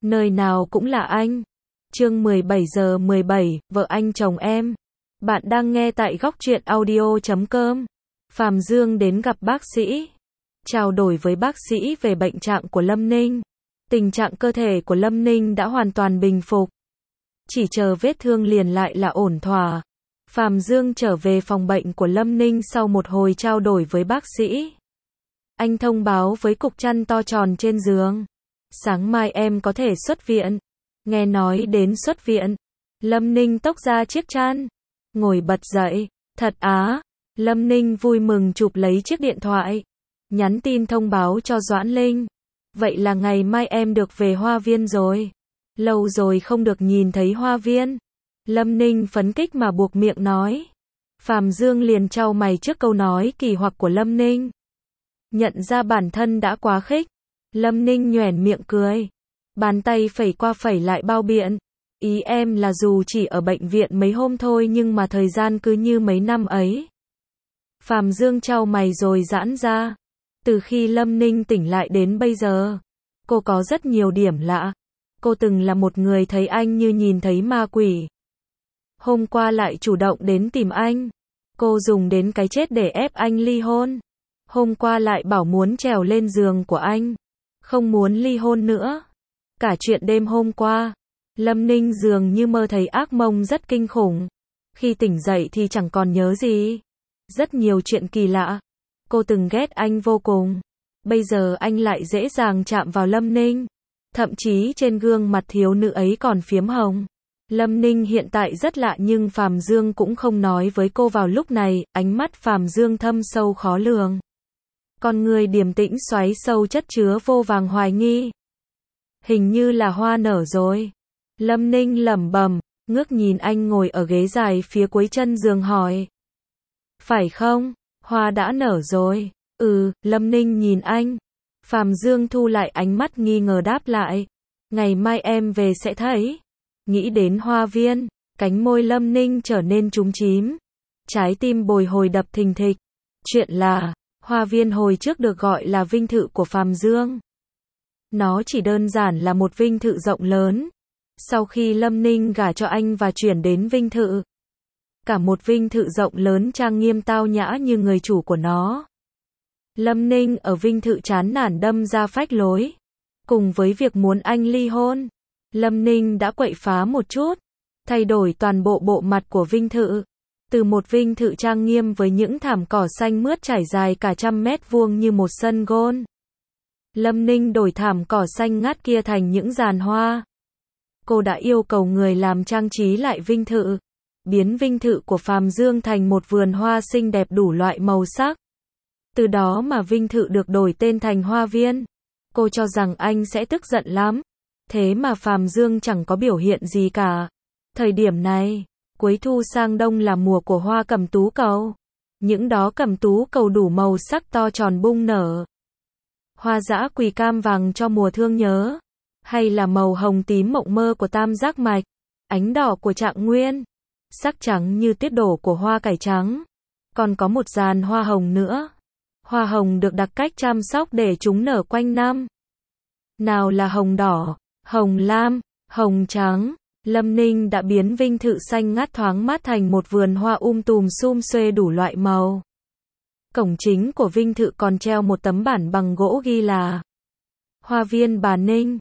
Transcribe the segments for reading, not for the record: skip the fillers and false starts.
Nơi nào cũng là anh. Chương 17:17, vợ anh chồng em. Bạn đang nghe tại góc truyện audio.com. Phàm Dương đến gặp bác sĩ. Trao đổi với bác sĩ về bệnh trạng của Lâm Ninh. Tình trạng cơ thể của Lâm Ninh đã hoàn toàn bình phục. Chỉ chờ vết thương liền lại là ổn thỏa. Phàm Dương trở về phòng bệnh của Lâm Ninh sau một hồi trao đổi với bác sĩ. Anh thông báo với cục chăn to tròn trên giường. Sáng mai em có thể xuất viện. Nghe nói đến xuất viện, Lâm Ninh tốc ra chiếc chăn, ngồi bật dậy. Thật á? Lâm Ninh vui mừng chụp lấy chiếc điện thoại, nhắn tin thông báo cho Doãn Linh. Vậy là ngày mai em được về Hoa Viên rồi. Lâu rồi không được nhìn thấy Hoa Viên. Lâm Ninh phấn khích mà buộc miệng nói. Phàm Dương liền chau mày trước câu nói kỳ hoặc của Lâm Ninh. Nhận ra bản thân đã quá khích, Lâm Ninh nhoẻn miệng cười. Bàn tay phẩy qua phẩy lại bao biện. Ý em là dù chỉ ở bệnh viện mấy hôm thôi nhưng mà thời gian cứ như mấy năm ấy. Phàm Dương chau mày rồi giãn ra. Từ khi Lâm Ninh tỉnh lại đến bây giờ, cô có rất nhiều điểm lạ. Cô từng là một người thấy anh như nhìn thấy ma quỷ. Hôm qua lại chủ động đến tìm anh. Cô dùng đến cái chết để ép anh ly hôn. Hôm qua lại bảo muốn trèo lên giường của anh. Không muốn ly hôn nữa. Cả chuyện đêm hôm qua, Lâm Ninh dường như mơ thấy ác mộng rất kinh khủng. Khi tỉnh dậy thì chẳng còn nhớ gì. Rất nhiều chuyện kỳ lạ. Cô từng ghét anh vô cùng. Bây giờ anh lại dễ dàng chạm vào Lâm Ninh. Thậm chí trên gương mặt thiếu nữ ấy còn phiếm hồng. Lâm Ninh hiện tại rất lạ nhưng Phàm Dương cũng không nói với cô vào lúc này. Ánh mắt Phàm Dương thâm sâu khó lường. Con người điềm tĩnh xoáy sâu chất chứa vô vàng hoài nghi. Hình như là hoa nở rồi. Lâm Ninh lẩm bẩm, ngước nhìn anh ngồi ở ghế dài phía cuối chân giường hỏi. Phải không? Hoa đã nở rồi. Lâm Ninh nhìn anh. Phàm Dương thu lại ánh mắt nghi ngờ đáp lại. Ngày mai em về sẽ thấy. Nghĩ đến Hoa Viên, cánh môi Lâm Ninh trở nên chúm chím. Trái tim bồi hồi đập thình thịch. Chuyện là, Hoa Viên hồi trước được gọi là vinh thự của Phàm Dương. Nó chỉ đơn giản là một vinh thự rộng lớn. Sau khi Lâm Ninh gả cho anh và chuyển đến vinh thự, cả một vinh thự rộng lớn trang nghiêm tao nhã như người chủ của nó. Lâm Ninh ở vinh thự chán nản đâm ra phách lối. Cùng với việc muốn anh ly hôn, Lâm Ninh đã quậy phá một chút, thay đổi toàn bộ bộ mặt của vinh thự. Từ một vinh thự trang nghiêm với những thảm cỏ xanh mướt trải dài cả 100 mét vuông như một sân golf. Lâm Ninh đổi thảm cỏ xanh ngát kia thành những giàn hoa. Cô đã yêu cầu người làm trang trí lại vinh thự, biến vinh thự của Phàm Dương thành một vườn hoa xinh đẹp đủ loại màu sắc. Từ đó mà vinh thự được đổi tên thành Hoa Viên. Cô cho rằng anh sẽ tức giận lắm. Thế mà Phàm Dương chẳng có biểu hiện gì cả. Thời điểm này, cuối thu sang đông là mùa của hoa cẩm tú cầu. Những đó cẩm tú cầu đủ màu sắc to tròn bung nở. Hoa dã quỳ cam vàng cho mùa thương nhớ. Hay là màu hồng tím mộng mơ của tam giác mạch. Ánh đỏ của trạng nguyên. Sắc trắng như tiết đổ của hoa cải trắng. Còn có một dàn hoa hồng nữa. Hoa hồng được đặt cách chăm sóc để chúng nở quanh năm. Nào là hồng đỏ, hồng lam, hồng trắng. Lâm Ninh đã biến vinh thự xanh ngát thoáng mát thành một vườn hoa tùm sum xuê đủ loại màu. Cổng chính của vinh thự còn treo một tấm bản bằng gỗ ghi là Hoa Viên bà Ninh.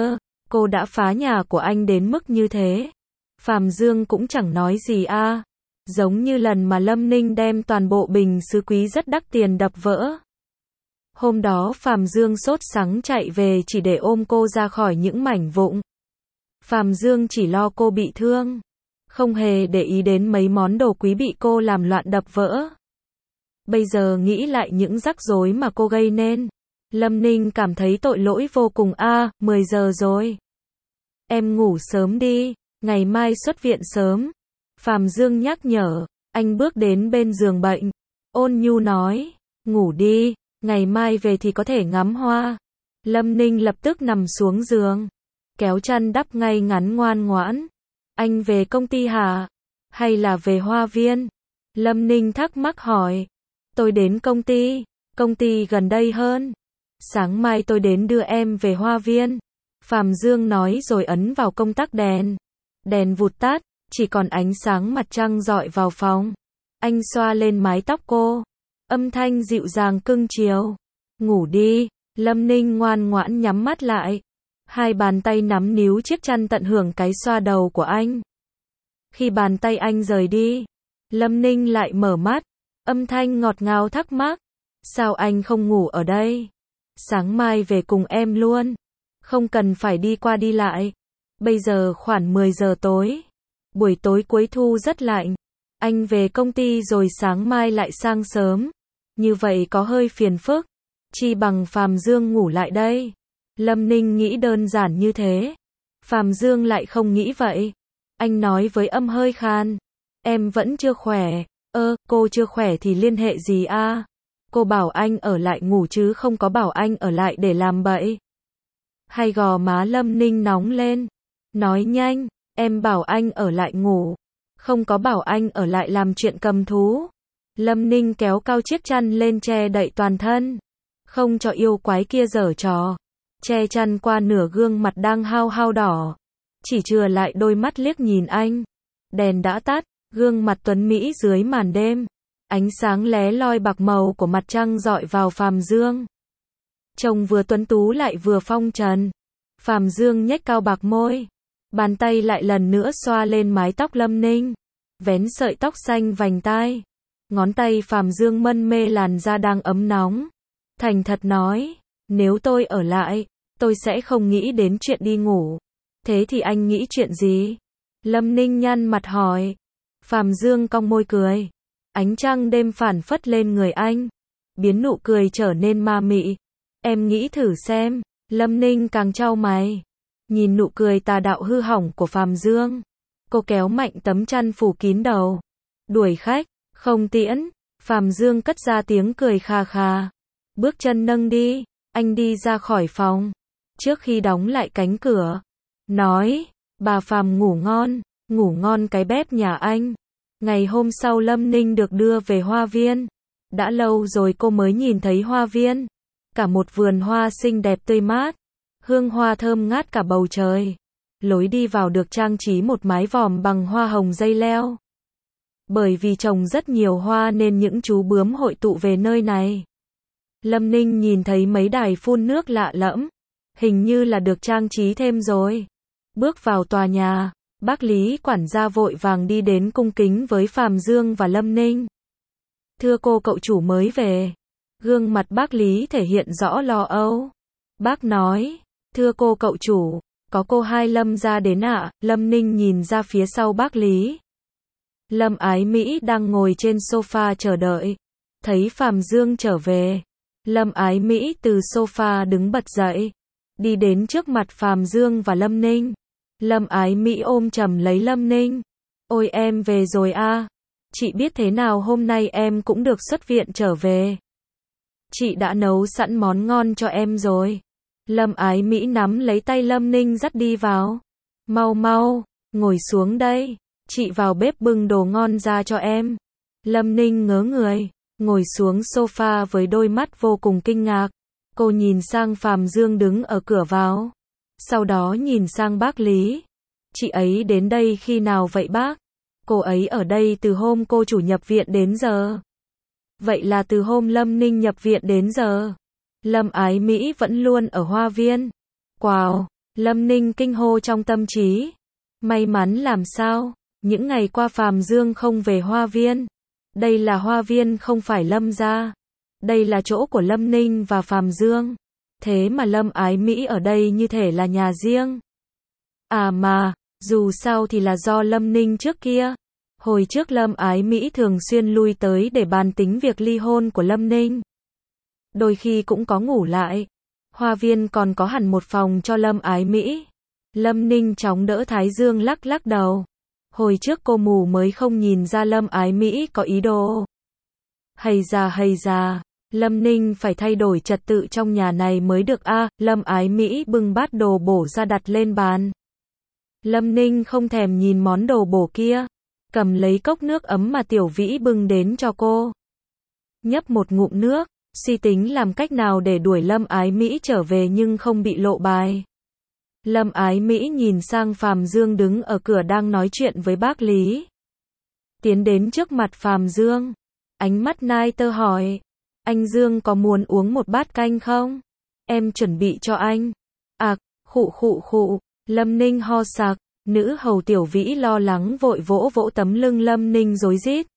Cô đã phá nhà của anh đến mức như thế. Phàm Dương cũng chẳng nói gì a. Giống như lần mà Lâm Ninh đem toàn bộ bình sứ quý rất đắt tiền đập vỡ. Hôm đó Phàm Dương sốt sắng chạy về chỉ để ôm cô ra khỏi những mảnh vụn. Phàm Dương chỉ lo cô bị thương, không hề để ý đến mấy món đồ quý bị cô làm loạn đập vỡ. Bây giờ nghĩ lại những rắc rối mà cô gây nên, Lâm Ninh cảm thấy tội lỗi vô cùng. 10 giờ rồi. Em ngủ sớm đi, ngày mai xuất viện sớm. Phàm Dương nhắc nhở. Anh bước đến bên giường bệnh, ôn nhu nói, ngủ đi, ngày mai về thì có thể ngắm hoa. Lâm Ninh lập tức nằm xuống giường, kéo chăn đắp ngay ngắn ngoan ngoãn. Anh về công ty hả? Hay là về Hoa Viên? Lâm Ninh thắc mắc hỏi. Tôi đến công ty gần đây hơn. Sáng mai tôi đến đưa em về Hoa Viên. Phạm Dương nói rồi ấn vào công tắc đèn. Đèn vụt tắt, chỉ còn ánh sáng mặt trăng rọi vào phòng. Anh xoa lên mái tóc cô. Âm thanh dịu dàng cưng chiều. Ngủ đi. Lâm Ninh ngoan ngoãn nhắm mắt lại. Hai bàn tay nắm níu chiếc chăn tận hưởng cái xoa đầu của anh. Khi bàn tay anh rời đi, Lâm Ninh lại mở mắt. Âm thanh ngọt ngào thắc mắc. Sao anh không ngủ ở đây? Sáng mai về cùng em luôn. Không cần phải đi qua đi lại. Bây giờ khoảng 10 giờ tối. Buổi tối cuối thu rất lạnh. Anh về công ty rồi sáng mai lại sang sớm. Như vậy có hơi phiền phức. Chi bằng Phạm Dương ngủ lại đây. Lâm Ninh nghĩ đơn giản như thế. Phạm Dương lại không nghĩ vậy. Anh nói với âm hơi khan. Em vẫn chưa khỏe. Cô chưa khỏe thì liên hệ gì a? Cô bảo anh ở lại ngủ chứ không có bảo anh ở lại để làm bậy. Hai gò má Lâm Ninh nóng lên. Nói nhanh, em bảo anh ở lại ngủ. Không có bảo anh ở lại làm chuyện cầm thú. Lâm Ninh kéo cao chiếc chăn lên che đậy toàn thân. Không cho yêu quái kia giở trò. Che chăn qua nửa gương mặt đang hao hao đỏ. Chỉ chừa lại đôi mắt liếc nhìn anh. Đèn đã tắt, gương mặt tuấn Mỹ dưới màn đêm. Ánh sáng lé loi bạc màu của mặt trăng rọi vào Phạm Dương. Trông vừa tuấn tú lại vừa phong trần. Phạm Dương nhếch cao bạc môi. Bàn tay lại lần nữa xoa lên mái tóc Lâm Ninh. Vén sợi tóc xanh vành tai. Ngón tay Phạm Dương mân mê làn da đang ấm nóng. Thành thật nói, nếu tôi ở lại, tôi sẽ không nghĩ đến chuyện đi ngủ. Thế thì anh nghĩ chuyện gì? Lâm Ninh nhăn mặt hỏi. Phạm Dương cong môi cười. Ánh trăng đêm phản phất lên người anh. Biến nụ cười trở nên ma mị. Em nghĩ thử xem. Lâm Ninh càng chau mày. Nhìn nụ cười tà đạo hư hỏng của Phạm Dương. Cô kéo mạnh tấm chăn phủ kín đầu. Đuổi khách, không tiễn. Phạm Dương cất ra tiếng cười kha kha. Bước chân nâng đi. Anh đi ra khỏi phòng. Trước khi đóng lại cánh cửa. Nói, bà Phạm ngủ ngon cái bếp nhà anh. Ngày hôm sau Lâm Ninh được đưa về hoa viên. Đã lâu rồi cô mới nhìn thấy hoa viên. Cả một vườn hoa xinh đẹp tươi mát. Hương hoa thơm ngát cả bầu trời. Lối đi vào được trang trí một mái vòm bằng hoa hồng dây leo. Bởi vì trồng rất nhiều hoa nên những chú bướm hội tụ về nơi này. Lâm Ninh nhìn thấy mấy đài phun nước lạ lẫm. Hình như là được trang trí thêm rồi. Bước vào tòa nhà, bác Lý quản gia vội vàng đi đến cung kính với Phạm Dương và Lâm Ninh. Thưa cô cậu chủ mới về. Gương mặt bác Lý thể hiện rõ lo âu. Bác nói, thưa cô cậu chủ, có cô hai Lâm ra đến ạ. Lâm Ninh nhìn ra phía sau bác Lý. Lâm Ái Mỹ đang ngồi trên sofa chờ đợi. Thấy Phạm Dương trở về. Lâm Ái Mỹ từ sofa đứng bật dậy. Đi đến trước mặt Phạm Dương và Lâm Ninh. Lâm Ái Mỹ ôm chầm lấy Lâm Ninh. Ôi em về rồi à. Chị biết thế nào hôm nay em cũng được xuất viện trở về. Chị đã nấu sẵn món ngon cho em rồi. Lâm Ái Mỹ nắm lấy tay Lâm Ninh dắt đi vào. Mau mau, ngồi xuống đây. Chị vào bếp bưng đồ ngon ra cho em. Lâm Ninh ngớ người, ngồi xuống sofa với đôi mắt vô cùng kinh ngạc. Cô nhìn sang Phạm Dương đứng ở cửa vào. Sau đó nhìn sang bác Lý. Chị ấy đến đây khi nào vậy bác? Cô ấy ở đây từ hôm cô chủ nhập viện đến giờ. Vậy là từ hôm Lâm Ninh nhập viện đến giờ. Lâm Ái Mỹ vẫn luôn ở hoa viên. Wow, Lâm Ninh kinh hô trong tâm trí. May mắn làm sao? Những ngày qua Phạm Dương không về hoa viên. Đây là hoa viên không phải Lâm gia. Đây là chỗ của Lâm Ninh và Phạm Dương. Thế mà Lâm Ái Mỹ ở đây như thể là nhà riêng. À mà, dù sao thì là do Lâm Ninh trước kia. Hồi trước Lâm Ái Mỹ thường xuyên lui tới để bàn tính việc ly hôn của Lâm Ninh. Đôi khi cũng có ngủ lại. Hoa viên còn có hẳn một phòng cho Lâm Ái Mỹ. Lâm Ninh chóng đỡ Thái Dương lắc lắc đầu. Hồi trước cô mù mới không nhìn ra Lâm Ái Mỹ có ý đồ. Hay già, Lâm Ninh phải thay đổi trật tự trong nhà này mới được a. Lâm Ái Mỹ bưng bát đồ bổ ra đặt lên bàn. Lâm Ninh không thèm nhìn món đồ bổ kia. Cầm lấy cốc nước ấm mà Tiểu Vĩ bưng đến cho cô. Nhấp một ngụm nước, suy tính làm cách nào để đuổi Lâm Ái Mỹ trở về nhưng không bị lộ bài. Lâm Ái Mỹ nhìn sang Phàm Dương đứng ở cửa đang nói chuyện với bác Lý. Tiến đến trước mặt Phàm Dương. Ánh mắt nai tơ hỏi. Anh Dương có muốn uống một bát canh không? Em chuẩn bị cho anh. Khụ khụ khụ. Lâm Ninh ho sặc. Nữ hầu Tiểu Vĩ lo lắng vội vỗ vỗ tấm lưng Lâm Ninh rối rít.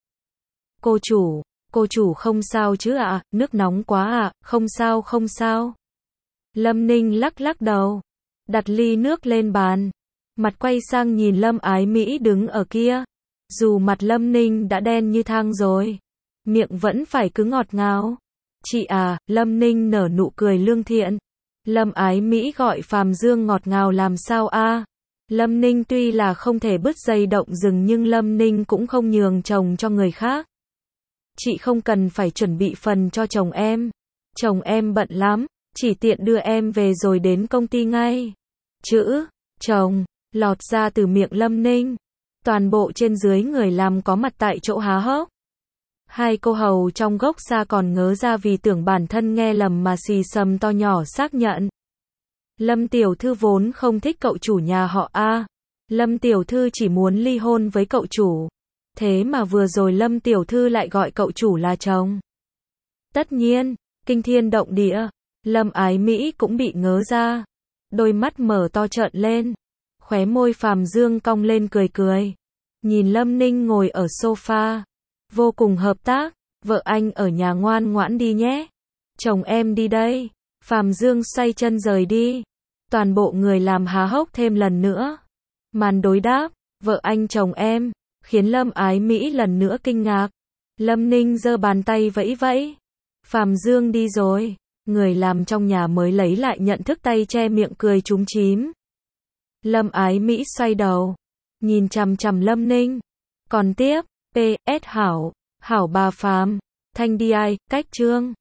Cô chủ không sao chứ ạ, nước nóng quá ạ, không sao không sao. Lâm Ninh lắc lắc đầu. Đặt ly nước lên bàn. Mặt quay sang nhìn Lâm Ái Mỹ đứng ở kia. Dù mặt Lâm Ninh đã đen như than rồi. Miệng vẫn phải cứ ngọt ngào. Chị à, Lâm Ninh nở nụ cười lương thiện. Lâm Ái Mỹ gọi Phàm Dương ngọt ngào làm sao a? Lâm Ninh tuy là không thể bứt dây động rừng nhưng Lâm Ninh cũng không nhường chồng cho người khác. Chị không cần phải chuẩn bị phần cho chồng em. Chồng em bận lắm, chỉ tiện đưa em về rồi đến công ty ngay. Chữ chồng lọt ra từ miệng Lâm Ninh. Toàn bộ trên dưới người làm có mặt tại chỗ há hốc. Hai cô hầu trong gốc xa còn ngớ ra vì tưởng bản thân nghe lầm mà xì xầm to nhỏ xác nhận. Lâm tiểu thư vốn không thích cậu chủ nhà họ A. Lâm tiểu thư chỉ muốn ly hôn với cậu chủ. Thế mà vừa rồi Lâm tiểu thư lại gọi cậu chủ là chồng. Tất nhiên, kinh thiên động địa, Lâm Ái Mỹ cũng bị ngớ ra. Đôi mắt mở to trợn lên. Khóe môi Phàm Dương cong lên cười cười. Nhìn Lâm Ninh ngồi ở sofa. Vô cùng hợp tác. Vợ anh ở nhà ngoan ngoãn đi nhé. Chồng em đi đây. Phàm Dương xoay chân rời đi. Toàn bộ người làm há hốc thêm lần nữa. Màn đối đáp, vợ anh chồng em, khiến Lâm Ái Mỹ lần nữa kinh ngạc. Lâm Ninh giơ bàn tay vẫy vẫy. Phàm Dương đi rồi. Người làm trong nhà mới lấy lại nhận thức tay che miệng cười chúm chím. Lâm Ái Mỹ xoay đầu. Nhìn chằm chằm Lâm Ninh. Còn tiếp, P.S. Hảo bà Phàm, Thanh đi ai, cách chương.